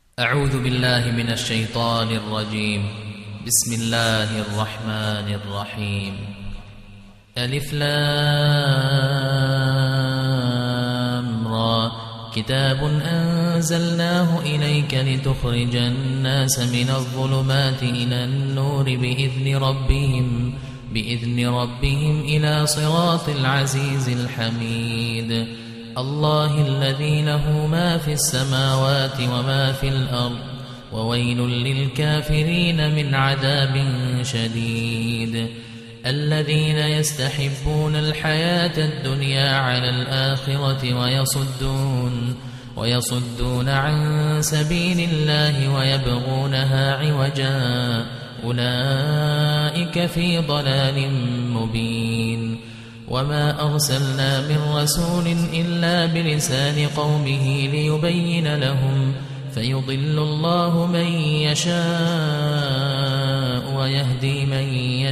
أعوذ بالله من الشيطان الرجيم. بسم الله الرحمن الرحيم. ألف لام را. كتاب أنزلناه إليك لتخرج الناس من الظلمات إلى النور بإذن ربهم إلى صراط العزيز الحميد. الله الذي له ما في السماوات وما في الأرض، وويل للكافرين من عذاب شديد. الذين يستحبون الحياة الدنيا على الآخرة ويصدون عن سبيل الله ويبغونها عوجا، أولئك في ضلال مبين. وما أرسلنا من رسول إلا بلسان قومه ليبين لهم، فيضل الله من يشاء ويهدي من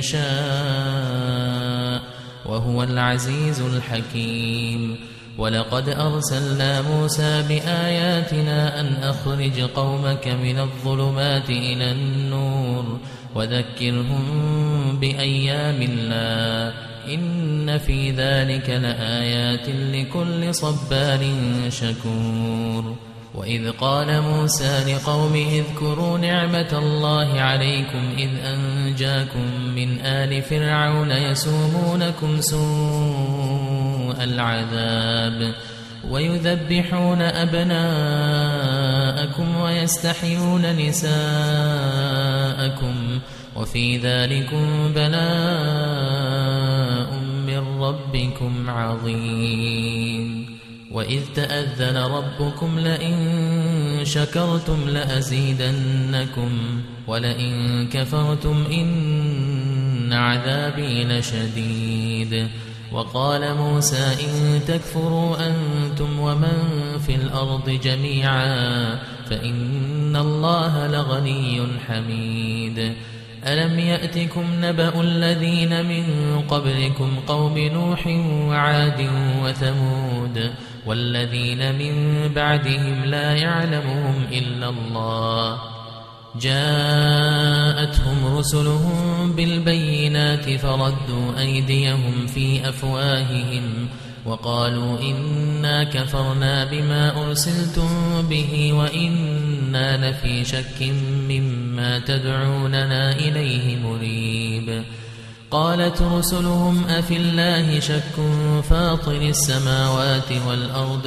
يشاء، وهو العزيز الحكيم. ولقد أرسلنا موسى بآياتنا أن أخرج قومك من الظلمات إلى النور وذكرهم بأيام الله، إن في ذلك لآيات لكل صبار شكور. وإذ قال موسى لقومه اذكروا نعمة الله عليكم إذ أنجاكم من آل فرعون يسومونكم سوء العذاب ويذبحون أبناءكم ويستحيون نساءكم، وفي ذلكم بلاء من ربكم عظيم. وإذ تأذن ربكم لئن شكرتم لأزيدنكم ولئن كفرتم إن عذابي لشديد. وقال موسى إن تكفروا أنتم ومن في الأرض جميعا فإن الله لغني حميد. ألم يأتكم نبأ الذين من قبلكم قوم نوح وعاد وثمود والذين من بعدهم لا يعلمهم إلا الله، جاءتهم رسلهم بالبينات فردوا أيديهم في أفواههم وقالوا إنا كفرنا بما أرسلتم به وإنا لفي شك مما تدعوننا إليه مريب. قالت رسلهم أفي الله شك فاطر السماوات والأرض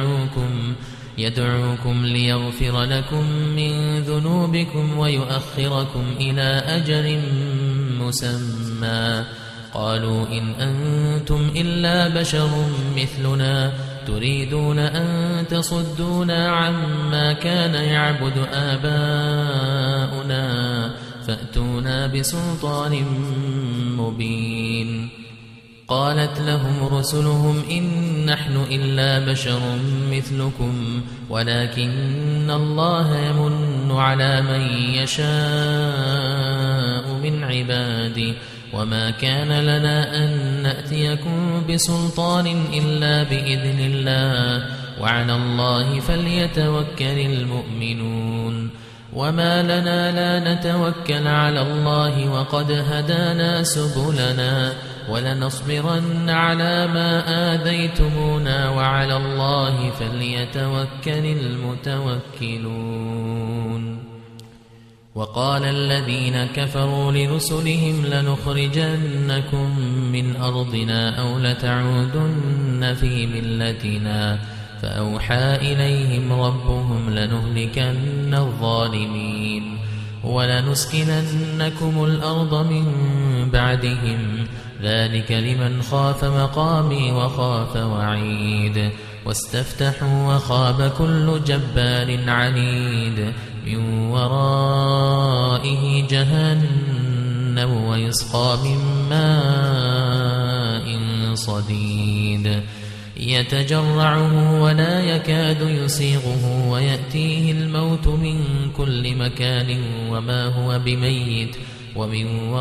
يدعوكم ليغفر لكم من ذنوبكم ويؤخركم إلى أجل مسمى. قالوا إن أنتم إلا بشر مثلنا تريدون أن تصدونا عما كان يعبد آباؤنا فأتونا بسلطان مبين. قالت لهم رسلهم إن نحن إلا بشر مثلكم ولكن الله يمن على من يشاء من عباده، وما كان لنا أن نأتيكم بسلطان إلا بإذن الله، وعلى الله فليتوكل المؤمنون. وما لنا لا نتوكل على الله وقد هدانا سبلنا ولنصبرن على ما آذيتمونا وعلى الله فليتوكل المتوكلون. وقال الذين كفروا لرسلهم لنخرجنكم من أرضنا أو لتعودن في ملتنا، فأوحى إليهم ربهم لنهلكن الظالمين ولنسكننكم الأرض من بعدهم، ذلك لمن خاف مقامي وخاف وعيد. واستفتحوا وخاب كل جبار عنيد من ورائه جهنم ويسقى من ماء صديد يتجرعه ولا يكاد يسيغه ويأتيه الموت من كل مكان وما هو بميت ومن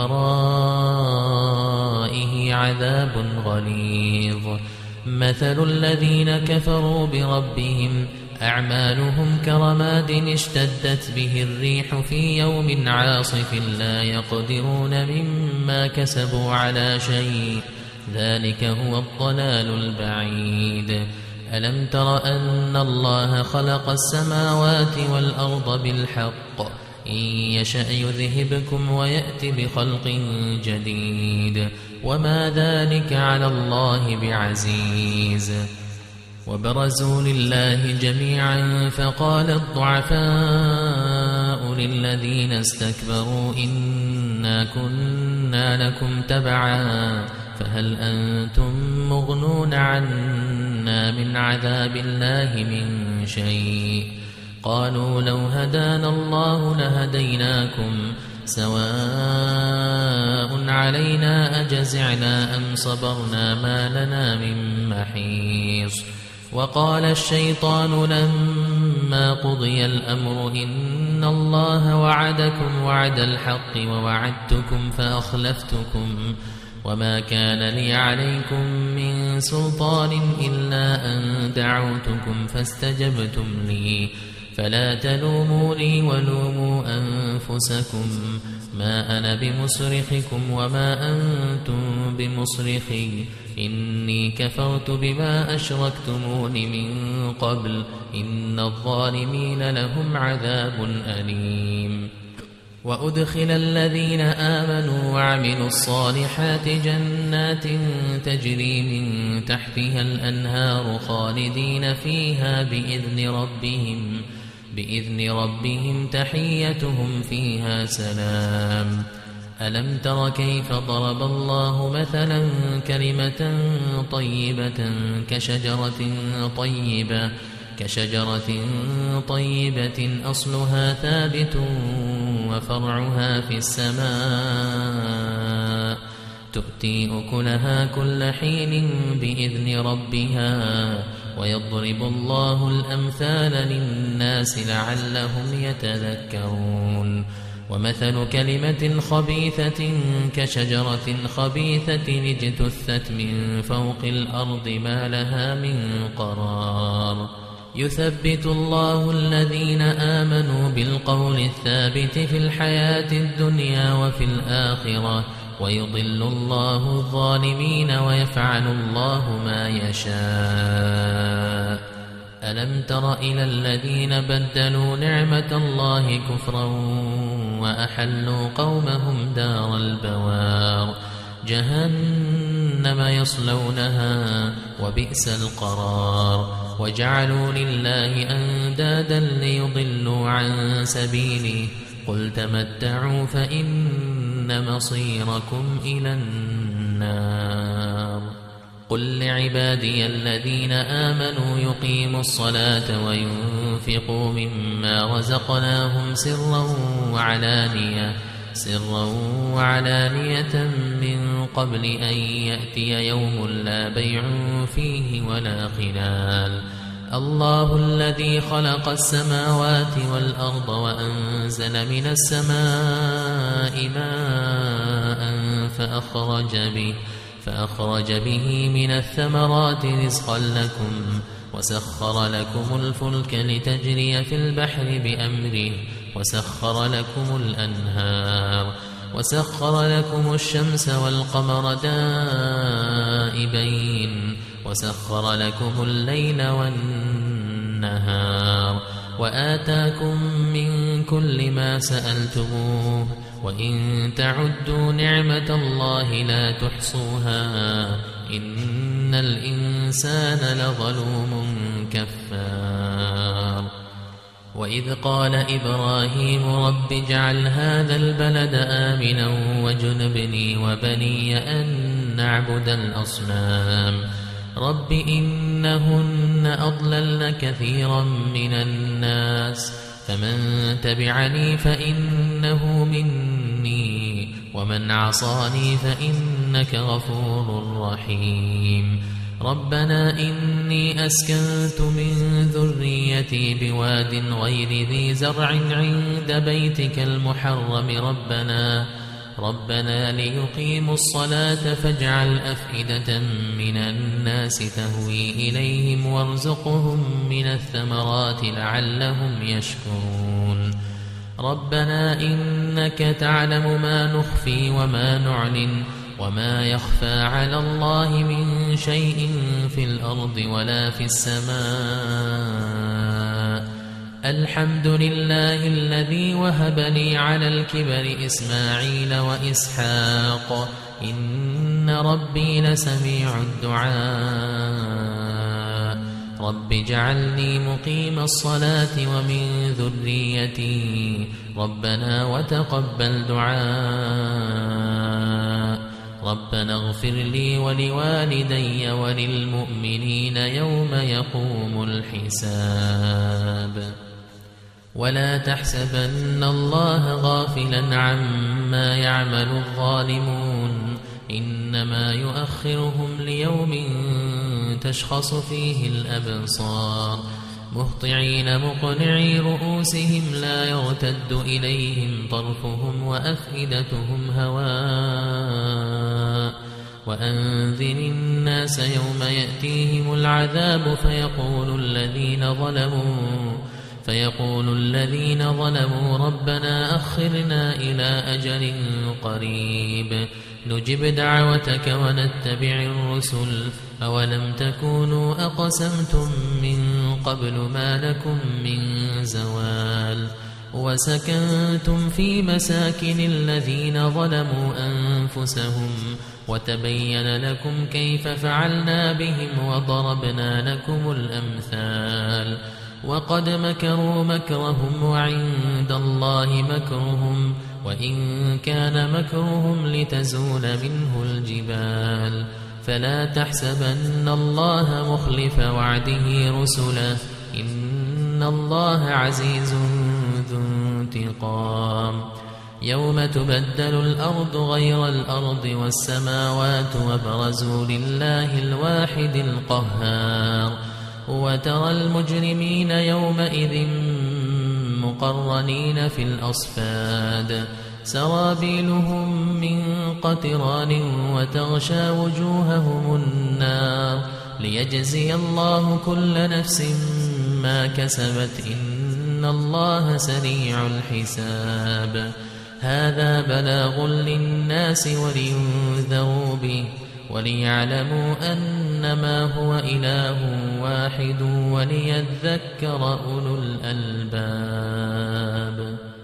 ورائه عذاب غليظ. مثل الذين كفروا بربهم أعمالهم كرماد اشتدت به الريح في يوم عاصف لا يقدرون مما كسبوا على شيء ذلك هو الضلال البعيد. ألم تر أن الله خلق السماوات والأرض بالحق إن يشأ يذهبكم ويأت بخلق جديد وما ذلك على الله بعزيز. وبرزوا لله جميعا فقال الضعفاء للذين استكبروا إنا كنا لكم تبعا فهل أنتم مغنون عنا من عذاب الله من شيء قالوا لو هدانا الله لهديناكم سواء علينا أجزعنا أم صبرنا ما لنا من محيص. وقال الشيطان لما قضي الأمر إن الله وعدكم وعد الحق ووعدتكم فأخلفتكم وما كان لي عليكم من سلطان إلا أن دعوتكم فاستجبتم لي فلا تلوموني ولوموا أنفسكم ما أنا بمصرخكم وما أنتم بمصرخي إني كفرت بما أشركتمون من قبل إن الظالمين لهم عذاب أليم. وأدخل الذين آمنوا وعملوا الصالحات جنات تجري من تحتها الأنهار خالدين فيها بإذن ربهم تحيتهم فيها سلام. ألم تر كيف ضرب الله مثلا كلمة طيبة كشجرة طيبة أصلها ثابت وفرعها في السماء تؤتي أكلها كل حين بإذن ربها ويضرب الله الأمثال للناس لعلهم يتذكرون. ومثل كلمة خبيثة كشجرة خبيثة اجتثت من فوق الأرض ما لها من قرار يثبت الله الذين آمنوا بالقول الثابت في الحياة الدنيا وفي الآخرة ويضل الله الظالمين ويفعل الله ما يشاء. ألم تر إلى الذين بدلوا نعمة الله كفرا وأحلوا قومهم دار البوار جهنم يصلونها وبئس القرار وجعلوا لله أندادا ليضلوا عن سبيله قل تمتعوا فإن مصيركم إلى النار. قل لعبادي الذين آمنوا يقيموا الصلاة وينفقوا مما رزقناهم سرا وعلانية من قبل أن يأتي يوم لا بيع فيه ولا خلال. الله الذي خلق السماوات والأرض وأنزل من السماء ماء فأخرج به من الثمرات رزقا لكم وسخر لكم الفلك لتجري في البحر بأمره وسخر لكم الأنهار وسخر لكم الشمس والقمر دائبين وسخر لكم الليل والنهار وآتاكم من كل ما سألتموه وإن تعدوا نعمة الله لا تحصوها إن الإنسان لظلوم كفار. وإذ قال إبراهيم رب اجعل هذا البلد آمنا واجنبني وبني أن نعبد الأصنام رب إنهن أضللن كثيرا من الناس فمن تبعني فإنه مني ومن عصاني فإنك غفور رحيم. ربنا إني أسكنت من ذريتي بواد غير ذي زرع عند بيتك المحرم ربنا ليقيموا الصلاة فاجعل أفئدة من الناس تهوي إليهم وارزقهم من الثمرات لعلهم يشكرون ربنا إنك تعلم ما نخفي وما نعلن وما يخفى على الله من شيء في الأرض ولا في السماء الحمد لله الذي وهب لي على الكبر إسماعيل وإسحاق إن ربي لسميع الدعاء رب اجعلني مقيم الصلاة ومن ذريتي ربنا وتقبل دعاء ربنا اغفر لي ولوالدي وللمؤمنين يوم يقوم الحساب ولا تحسبن الله غافلا عما يعمل الظالمون إنما يؤخرهم ليوم تشخص فيه الأبصار مهطعين مقنعي رؤوسهم لا يرتد إليهم طرفهم وأفئدتهم هواء وأنذر الناس يوم يأتيهم العذاب فيقول الذين ظلموا ربنا أخرنا إلى أجل قريب نجب دعوتك ونتبع الرسل أولم تكونوا أقسمتم من قبل ما لكم من زوال وسكنتم في مساكن الذين ظلموا أنفسهم وتبين لكم كيف فعلنا بهم وضربنا لكم الأمثال وقد مكروا مكرهم وعند الله مكرهم وإن كان مكرهم لتزول منه الجبال فلا تحسبن الله مخلف وعده رسله إن الله عزيز ذو انتقام يوم تبدل الأرض غير الأرض والسماوات وبرزوا لله الواحد القهار وترى المجرمين يومئذ مقرنين في الأصفاد سرابيلهم من قطران وتغشى وجوههم النار ليجزي الله كل نفس ما كسبت إن الله سريع الحساب هذا بلاغ للناس ولينذروا به وليعلموا أنما هو إله واحد وليذكر أولو الألباب